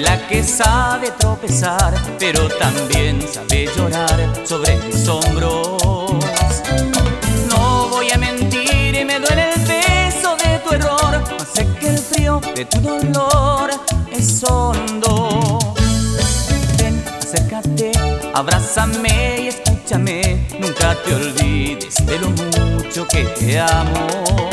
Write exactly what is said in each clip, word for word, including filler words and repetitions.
la que sabe tropezar, pero también sabe llorar sobre mis hombros. No voy a mentir, me duele el peso de tu error, mas sé que el frío de tu dolor es hondo. Ven, acércate, abrázame y escúchame, nunca te olvides de lo mucho que te amo.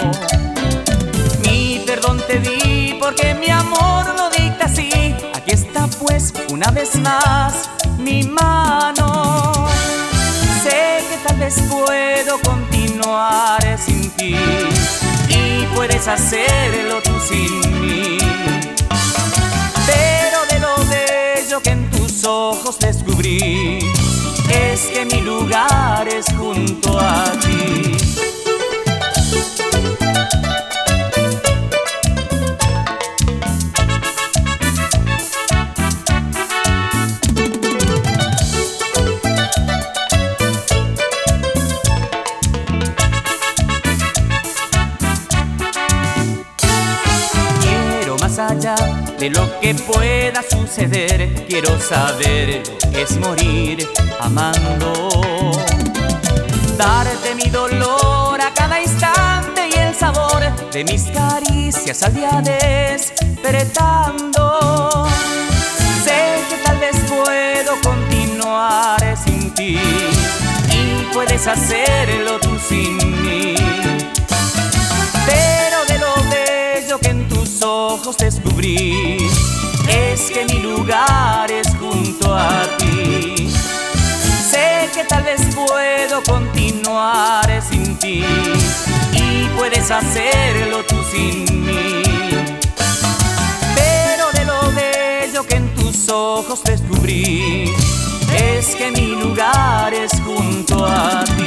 Mi perdón te di porque mi amor lo dicta así. Aquí está pues una vez más mi mano. Sé que tal vez puedo continuar sin ti y puedes hacerlo tú sin mí, pero de lo bello que en tus ojos descubrí es que mi lugar es junto a ti. Allá de lo que pueda suceder, quiero saber lo que es morir amando. Darte mi dolor a cada instante y el sabor de mis caricias al día despertando. Sé que tal vez puedo continuar sin ti y puedes hacerlo tú sin mí, pero de lo bello que en tus ojos descubrí es que mi lugar es junto a ti. Sé que tal vez puedo continuar sin ti y puedes hacerlo tú sin mí, pero de lo bello que en tus ojos descubrí es que mi lugar es junto a ti.